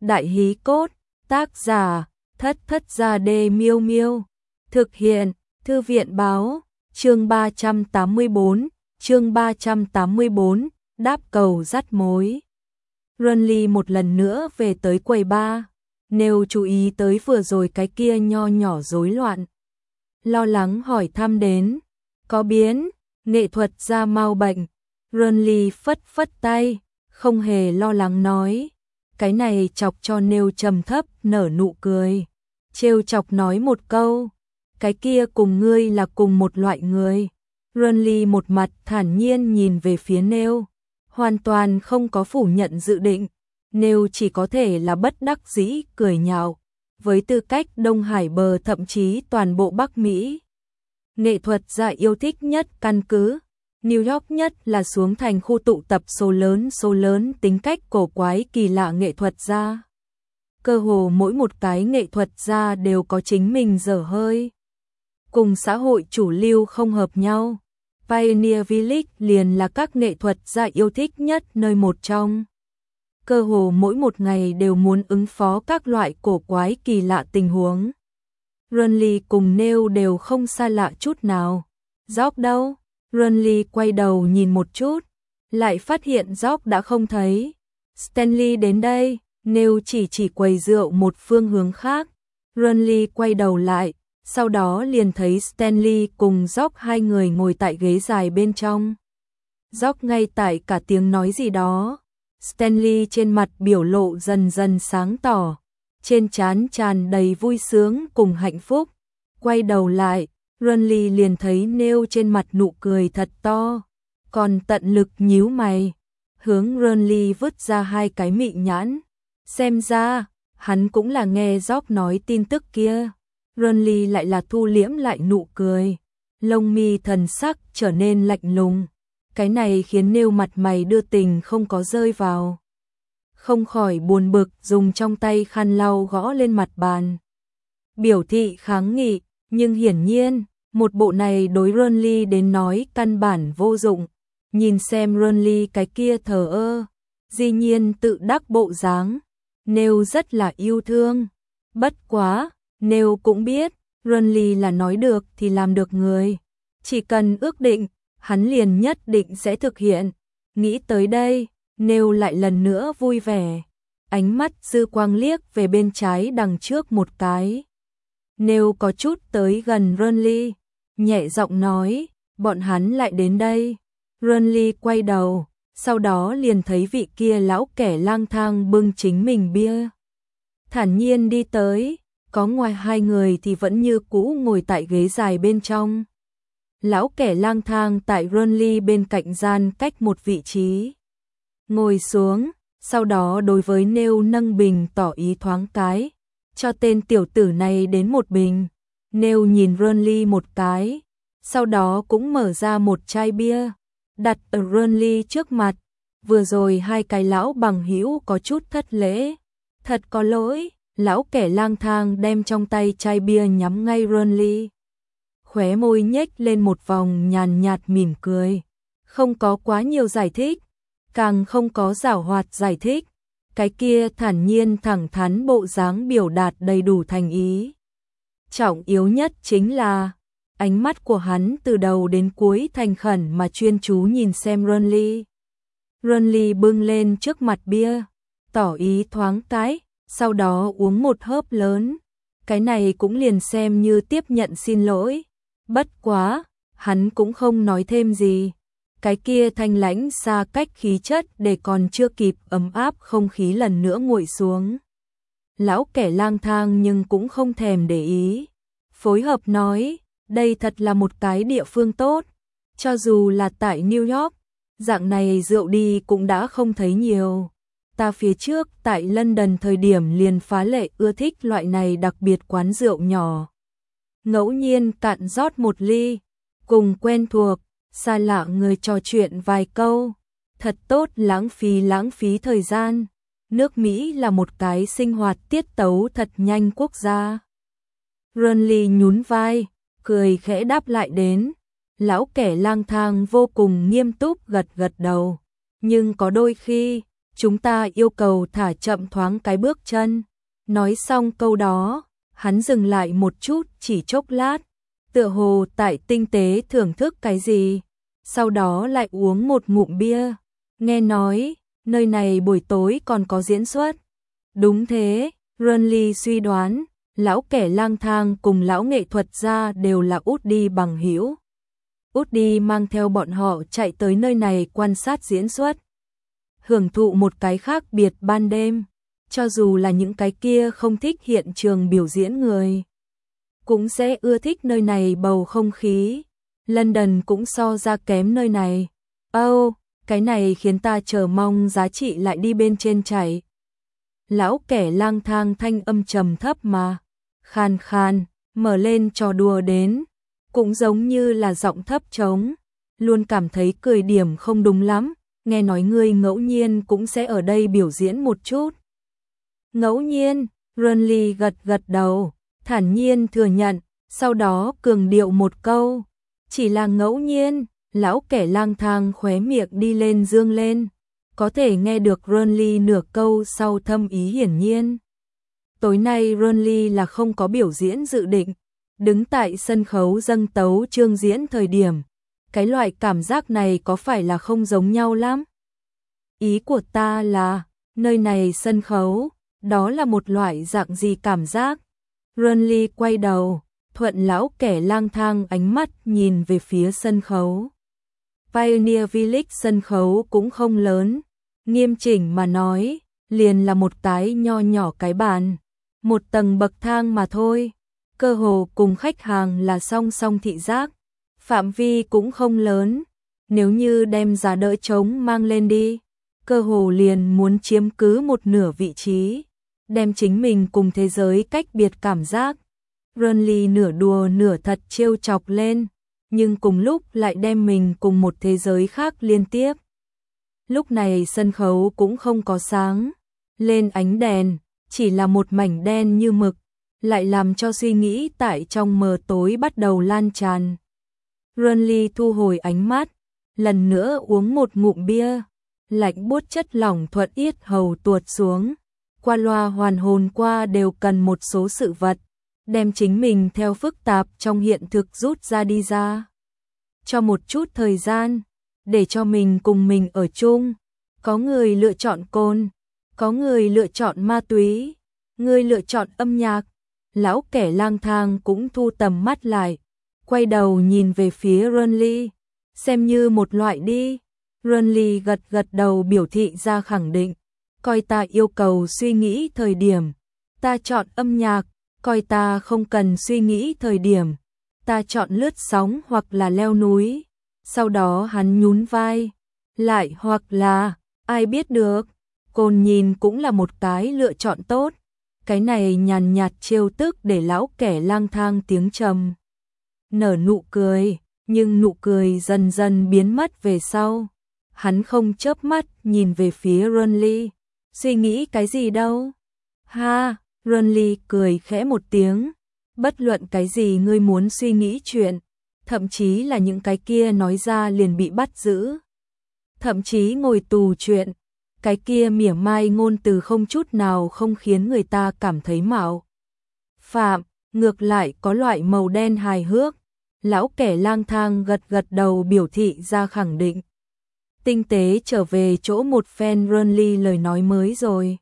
Đại hí cốt, tác giả, Thất Thất Gia Đê Miêu Miêu. Thực hiện, Thư viện báo, chương 384, đáp cầu dắt mối. Runly một lần nữa về tới quầy bar, Neil chú ý tới vừa rồi cái kia nho nhỏ rối loạn. Lo lắng hỏi thăm đến, có biến, nghệ thuật gia mau bệnh. Runly phất phất tay, không hề lo lắng nói. Cái này chọc cho Neil trầm thấp nở nụ cười. Trêu chọc nói một câu, cái kia cùng ngươi là cùng một loại người. Runly một mặt thản nhiên nhìn về phía Neil, hoàn toàn không có phủ nhận dự định. Neil chỉ có thể là bất đắc dĩ cười nhạo. Với tư cách Đông Hải bờ thậm chí toàn bộ Bắc Mỹ, nghệ thuật gia yêu thích nhất căn cứ New York nhất là xuống thành khu tụ tập số lớn tính cách cổ quái kỳ lạ nghệ thuật gia. Cơ hồ mỗi một cái nghệ thuật gia đều có chính mình dở hơi, cùng xã hội chủ lưu không hợp nhau. Pioneer Village liền là các nghệ thuật gia yêu thích nhất nơi một trong. Cơ hồ mỗi một ngày đều muốn ứng phó các loại cổ quái kỳ lạ tình huống. Runly cùng Neil đều không xa lạ chút nào. Jock đâu? Runly quay đầu nhìn một chút, lại phát hiện Jock đã không thấy. Stanley đến đây, Neil chỉ quầy rượu một phương hướng khác. Runly quay đầu lại, sau đó liền thấy Stanley cùng Jock hai người ngồi tại ghế dài bên trong. Jock ngay tại cả tiếng nói gì đó. Stanley trên mặt biểu lộ dần dần sáng tỏ, trên trán tràn đầy vui sướng cùng hạnh phúc. Quay đầu lại, Runly liền thấy Neil trên mặt nụ cười thật to, còn tận lực nhíu mày, hướng Runly vứt ra hai cái mị nhãn. Xem ra, hắn cũng là nghe Jock nói tin tức kia. Runly lại là thu liễm lại nụ cười, lông mi thần sắc trở nên lạnh lùng. Cái này khiến Neil mặt mày đưa tình không có rơi vào. Không khỏi buồn bực dùng trong tay khăn lau gõ lên mặt bàn. Biểu thị kháng nghị, nhưng hiển nhiên, một bộ này đối Runly đến nói căn bản vô dụng. Nhìn xem Runly cái kia thờ ơ, dĩ nhiên tự đắc bộ dáng, Neil rất là yêu thương. Bất quá, Neil cũng biết, Runly là nói được thì làm được người. Chỉ cần ước định, hắn liền nhất định sẽ thực hiện. Nghĩ tới đây, Neil lại lần nữa vui vẻ. Ánh mắt dư quang liếc về bên trái đằng trước một cái. Neil có chút tới gần Runly, nhẹ giọng nói, bọn hắn lại đến đây. Runly quay đầu, sau đó liền thấy vị kia lão kẻ lang thang bưng chính mình bia. Thản nhiên đi tới, có ngoài hai người thì vẫn như cũ ngồi tại ghế dài bên trong. Lão kẻ lang thang tại Runly bên cạnh gian cách một vị trí. Ngồi xuống, sau đó đối với Neil nâng bình tỏ ý thoáng cái. Cho tên tiểu tử này đến một bình. Neil nhìn Runly một cái, sau đó cũng mở ra một chai bia, đặt ở Runly trước mặt. Vừa rồi hai cái lão bằng hữu có chút thất lễ. Thật có lỗi, lão kẻ lang thang đem trong tay chai bia nhắm ngay Runly. Khóe môi nhếch lên một vòng nhàn nhạt mỉm cười, không có quá nhiều giải thích, càng không có giảo hoạt giải thích. Cái kia thản nhiên thẳng thắn bộ dáng biểu đạt đầy đủ thành ý. Trọng yếu nhất chính là, ánh mắt của hắn từ đầu đến cuối thành khẩn mà chuyên chú nhìn xem Runly. Runly bưng lên trước mặt bia, tỏ ý thoáng cái, sau đó uống một hớp lớn. Cái này cũng liền xem như tiếp nhận xin lỗi. Bất quá, hắn cũng không nói thêm gì. Cái kia thanh lãnh xa cách khí chất để còn chưa kịp ấm áp không khí lần nữa nguội xuống. Lão kẻ lang thang nhưng cũng không thèm để ý. Phối hợp nói, đây thật là một cái địa phương tốt. Cho dù là tại New York, dạng này rượu đi cũng đã không thấy nhiều. Ta phía trước tại London thời điểm liền phá lệ ưa thích loại này đặc biệt quán rượu nhỏ. Ngẫu nhiên cạn rót một ly, cùng quen thuộc, xa lạ người trò chuyện vài câu, thật tốt lãng phí thời gian. Nước Mỹ là một cái sinh hoạt tiết tấu thật nhanh quốc gia. Runly nhún vai, cười khẽ đáp lại đến. Lão kẻ lang thang vô cùng nghiêm túc gật gật đầu, nhưng có đôi khi, chúng ta yêu cầu thả chậm thoáng cái bước chân. Nói xong câu đó, hắn dừng lại một chút chỉ chốc lát, tựa hồ tại tinh tế thưởng thức cái gì, sau đó lại uống một ngụm bia. Nghe nói, nơi này buổi tối còn có diễn xuất. Đúng thế, Renly suy đoán, lão kẻ lang thang cùng lão nghệ thuật gia đều là út đi bằng hữu. Út đi mang theo bọn họ chạy tới nơi này quan sát diễn xuất, hưởng thụ một cái khác biệt ban đêm, cho dù là những cái kia không thích hiện trường biểu diễn người, cũng sẽ ưa thích nơi này bầu không khí. London cũng so ra kém nơi này. Cái này khiến ta chờ mong giá trị lại đi bên trên chảy. Lão kẻ lang thang thanh âm trầm thấp mà khan khan, mở lên trò đùa đến, cũng giống như là giọng thấp trống, luôn cảm thấy cười điểm không đúng lắm, nghe nói ngươi ngẫu nhiên cũng sẽ ở đây biểu diễn một chút. Ngẫu nhiên, Renly gật gật đầu, thản nhiên thừa nhận, sau đó cường điệu một câu, chỉ là ngẫu nhiên. Lão kẻ lang thang khóe miệng đi lên dương lên, có thể nghe được Renly nửa câu sau thâm ý hiển nhiên. Tối nay Renly là không có biểu diễn dự định, đứng tại sân khấu dâng tấu chương diễn thời điểm, cái loại cảm giác này có phải là không giống nhau lắm? Ý của ta là, nơi này sân khấu, đó là một loại dạng gì cảm giác? Renly quay đầu, thuận lão kẻ lang thang ánh mắt nhìn về phía sân khấu. Pioneer Village sân khấu cũng không lớn, nghiêm chỉnh mà nói, liền là một cái nho nhỏ cái bàn, một tầng bậc thang mà thôi, cơ hồ cùng khách hàng là song song thị giác, phạm vi cũng không lớn, nếu như đem giá đỡ trống mang lên đi, cơ hồ liền muốn chiếm cứ một nửa vị trí, đem chính mình cùng thế giới cách biệt cảm giác. Renly nửa đùa nửa thật trêu chọc lên, nhưng cùng lúc lại đem mình cùng một thế giới khác liên tiếp. Lúc này sân khấu cũng không có sáng lên ánh đèn, chỉ là một mảnh đen như mực, lại làm cho suy nghĩ tại trong mờ tối bắt đầu lan tràn. Renly thu hồi ánh mắt, lần nữa uống một ngụm bia, lạnh buốt chất lỏng thuận yết hầu tuột xuống, qua loa hoàn hồn qua đều cần một số sự vật, đem chính mình theo phức tạp trong hiện thực rút ra đi ra. Cho một chút thời gian, để cho mình cùng mình ở chung, có người lựa chọn cồn, có người lựa chọn ma túy, người lựa chọn âm nhạc. Lão kẻ lang thang cũng thu tầm mắt lại, quay đầu nhìn về phía Renly, xem như một loại đi. Renly gật gật đầu biểu thị ra khẳng định, coi ta yêu cầu suy nghĩ thời điểm, ta chọn âm nhạc, coi ta không cần suy nghĩ thời điểm, ta chọn lướt sóng hoặc là leo núi. Sau đó hắn nhún vai, lại hoặc là, ai biết được, cồn nhìn cũng là một cái lựa chọn tốt. Cái này nhàn nhạt trêu tức để lão kẻ lang thang tiếng trầm nở nụ cười, nhưng nụ cười dần dần biến mất về sau. Hắn không chớp mắt nhìn về phía Renly, suy nghĩ cái gì đâu? Ha, Renly cười khẽ một tiếng, bất luận cái gì ngươi muốn suy nghĩ chuyện, thậm chí là những cái kia nói ra liền bị bắt giữ, thậm chí ngồi tù chuyện, cái kia mỉa mai ngôn từ không chút nào không khiến người ta cảm thấy mạo phạm, ngược lại có loại màu đen hài hước. Lão kẻ lang thang gật gật đầu biểu thị ra khẳng định. Tinh tế trở về chỗ một phen Renly lời nói mới rồi.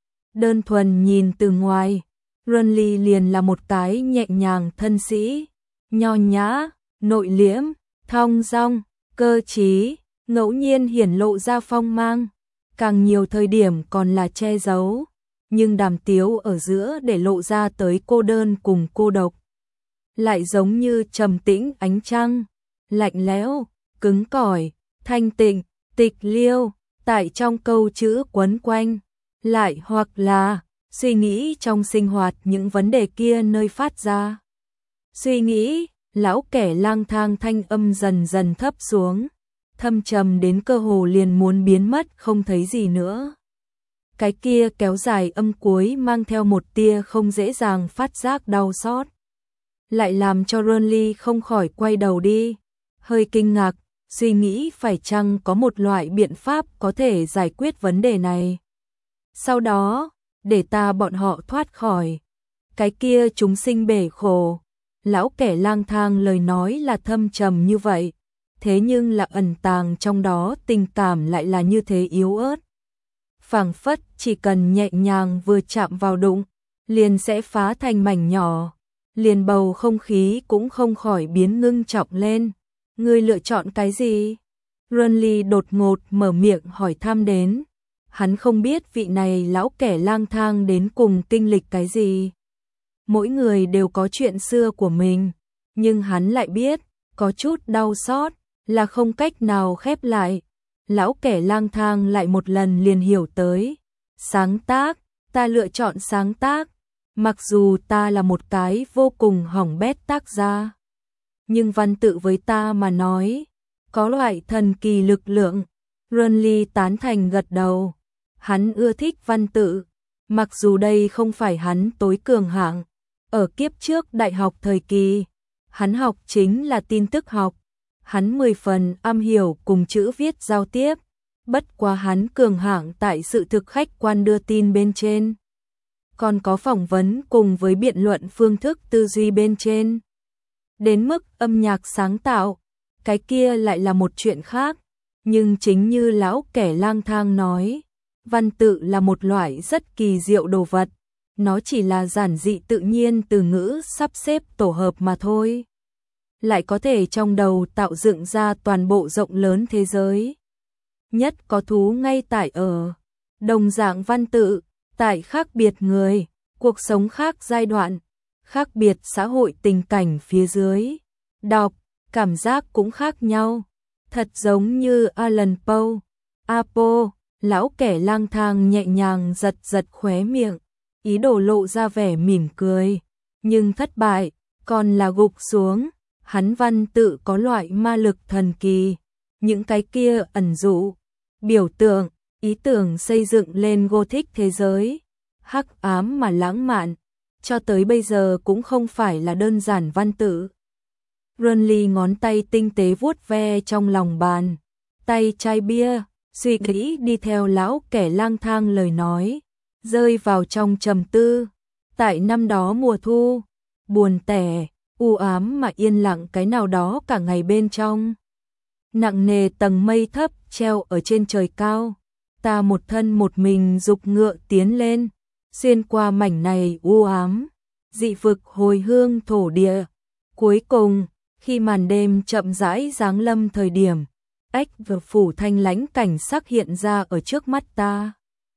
Đơn thuần nhìn từ ngoài, Renly liền là một cái nhẹ nhàng thân sĩ, nho nhã, nội liễm, thong dong, cơ trí, ngẫu nhiên hiển lộ ra phong mang, càng nhiều thời điểm còn là che giấu, nhưng đàm tiếu ở giữa để lộ ra tới cô đơn cùng cô độc. Lại giống như trầm tĩnh ánh trăng, lạnh lẽo, cứng cỏi, thanh tịnh, tịch liêu, tại trong câu chữ quấn quanh, lại hoặc là suy nghĩ trong sinh hoạt những vấn đề kia nơi phát ra. Suy nghĩ, lão kẻ lang thang thanh âm dần dần thấp xuống, thâm trầm đến cơ hồ liền muốn biến mất không thấy gì nữa. Cái kia kéo dài âm cuối mang theo một tia không dễ dàng phát giác đau xót, lại làm cho Renly không khỏi quay đầu đi, hơi kinh ngạc, suy nghĩ phải chăng có một loại biện pháp có thể giải quyết vấn đề này. Sau đó, để ta bọn họ thoát khỏi cái kia chúng sinh bể khổ. Lão kẻ lang thang lời nói là thâm trầm như vậy, thế nhưng là ẩn tàng trong đó tình cảm lại là như thế yếu ớt. Phảng phất chỉ cần nhẹ nhàng vừa chạm vào đụng, liền sẽ phá thành mảnh nhỏ, liền bầu không khí cũng không khỏi biến ngưng trọng lên. Ngươi lựa chọn cái gì? Runly đột ngột mở miệng hỏi thăm đến. Hắn không biết vị này lão kẻ lang thang đến cùng kinh lịch cái gì. Mỗi người đều có chuyện xưa của mình, nhưng hắn lại biết, có chút đau xót, là không cách nào khép lại. Lão kẻ lang thang lại một lần liền hiểu tới. Sáng tác, ta lựa chọn sáng tác, mặc dù ta là một cái vô cùng hỏng bét tác gia. Nhưng văn tự với ta mà nói, có loại thần kỳ lực lượng. Runly tán thành gật đầu. Hắn ưa thích văn tự, mặc dù đây không phải hắn tối cường hạng. Ở kiếp trước đại học thời kỳ, hắn học chính là tin tức học. Hắn 10 phần am hiểu cùng chữ viết giao tiếp, bất quá hắn cường hạng tại sự thực khách quan đưa tin bên trên. Còn có phỏng vấn cùng với biện luận phương thức tư duy bên trên. Đến mức âm nhạc sáng tạo, cái kia lại là một chuyện khác. Nhưng chính như lão kẻ lang thang nói, văn tự là một loại rất kỳ diệu đồ vật. Nó chỉ là giản dị tự nhiên từ ngữ sắp xếp tổ hợp mà thôi. Lại có thể trong đầu tạo dựng ra toàn bộ rộng lớn thế giới. Nhất có thú ngay tại ở đồng dạng văn tự, tại khác biệt người, cuộc sống khác giai đoạn, khác biệt xã hội tình cảnh phía dưới. Đọc, cảm giác cũng khác nhau. Thật giống như Allan Poe, Apo, lão kẻ lang thang nhẹ nhàng giật giật khóe miệng, ý đồ lộ ra vẻ mỉm cười, nhưng thất bại, còn là gục xuống. Hắn văn tự có loại ma lực thần kỳ, những cái kia ẩn dụ, biểu tượng, ý tưởng xây dựng lên Gothic thế giới, hắc ám mà lãng mạn, cho tới bây giờ cũng không phải là đơn giản văn tự. Runly ngón tay tinh tế vuốt ve trong lòng bàn, tay chai bia, suy nghĩ đi theo lão kẻ lang thang lời nói, rơi vào trong trầm tư. Tại năm đó mùa thu, buồn tẻ, u ám mà yên lặng cái nào đó cả ngày bên trong. Nặng nề tầng mây thấp treo ở trên trời cao, ta một thân một mình dục ngựa tiến lên, xuyên qua mảnh này u ám, dị vực hồi hương thổ địa. Cuối cùng, khi màn đêm chậm rãi giáng lâm thời điểm, ách và phủ thanh lãnh cảnh sắc hiện ra ở trước mắt ta.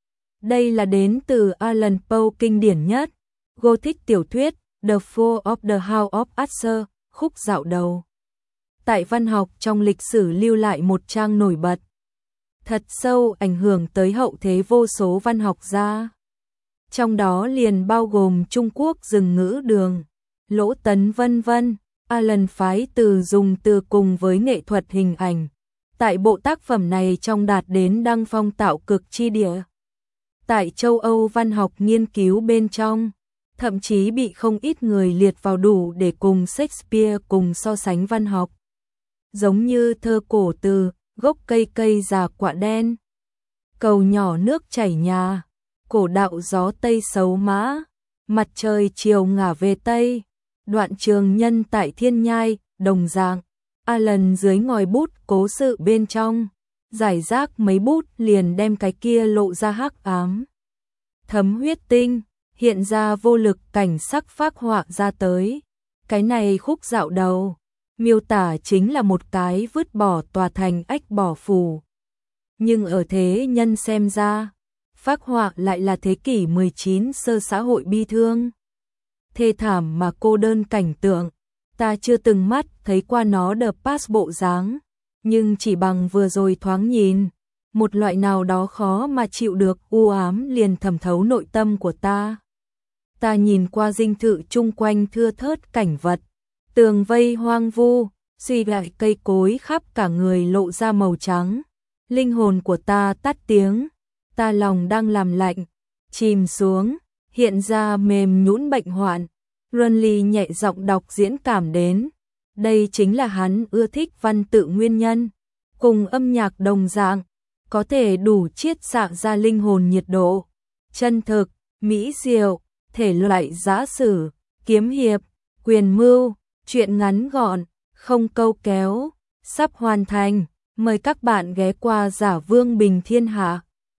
Đây là đến từ Allan Poe kinh điển nhất, Gothic tiểu thuyết The Fall of the House of Usher, khúc dạo đầu. Tại văn học trong lịch sử lưu lại một trang nổi bật, thật sâu ảnh hưởng tới hậu thế vô số văn học gia. Trong đó liền bao gồm Trung Quốc Dừng Ngữ Đường, Lỗ Tấn vân vân. Allan phái từ dùng từ cùng với nghệ thuật hình ảnh. Tại bộ tác phẩm này trong đạt đến đăng phong tạo cực chi địa. Tại châu Âu văn học nghiên cứu bên trong, thậm chí bị không ít người liệt vào đủ để cùng Shakespeare cùng so sánh văn học. Giống như thơ cổ từ, gốc cây cây già quạ đen, cầu nhỏ nước chảy nhà, cổ đạo gió tây xấu mã, mặt trời chiều ngả về tây, đoạn trường nhân tại thiên nhai, đồng dạng. Allan dưới ngòi bút cố sự bên trong, giải rác mấy bút liền đem cái kia lộ ra hắc ám. Thấm huyết tinh, hiện ra vô lực cảnh sắc phác họa ra tới. Cái này khúc dạo đầu, miêu tả chính là một cái vứt bỏ tòa thành ách bỏ phủ. Nhưng ở thế nhân xem ra, phác họa lại là thế kỷ 19 sơ xã hội bi thương. Thê thảm mà cô đơn cảnh tượng, ta chưa từng mắt thấy qua nó The Past bộ dáng, nhưng chỉ bằng vừa rồi thoáng nhìn, một loại nào đó khó mà chịu được u ám liền thẩm thấu nội tâm của ta. Ta nhìn qua dinh thự chung quanh thưa thớt cảnh vật, tường vây hoang vu, suy lại cây cối khắp cả người lộ ra màu trắng. Linh hồn của ta tắt tiếng, ta lòng đang làm lạnh, chìm xuống, hiện ra mềm nhũn bệnh hoạn. Runly nhẹ giọng đọc diễn cảm đến. Đây chính là hắn ưa thích văn tự nguyên nhân, cùng âm nhạc đồng dạng, có thể đủ chiết xạ ra linh hồn nhiệt độ, chân thực, mỹ diệu, thể loại giã sử, kiếm hiệp, quyền mưu, truyện ngắn gọn, không câu kéo, sắp hoàn thành. Mời các bạn ghé qua Giả Vương Bình Thiên Hạ.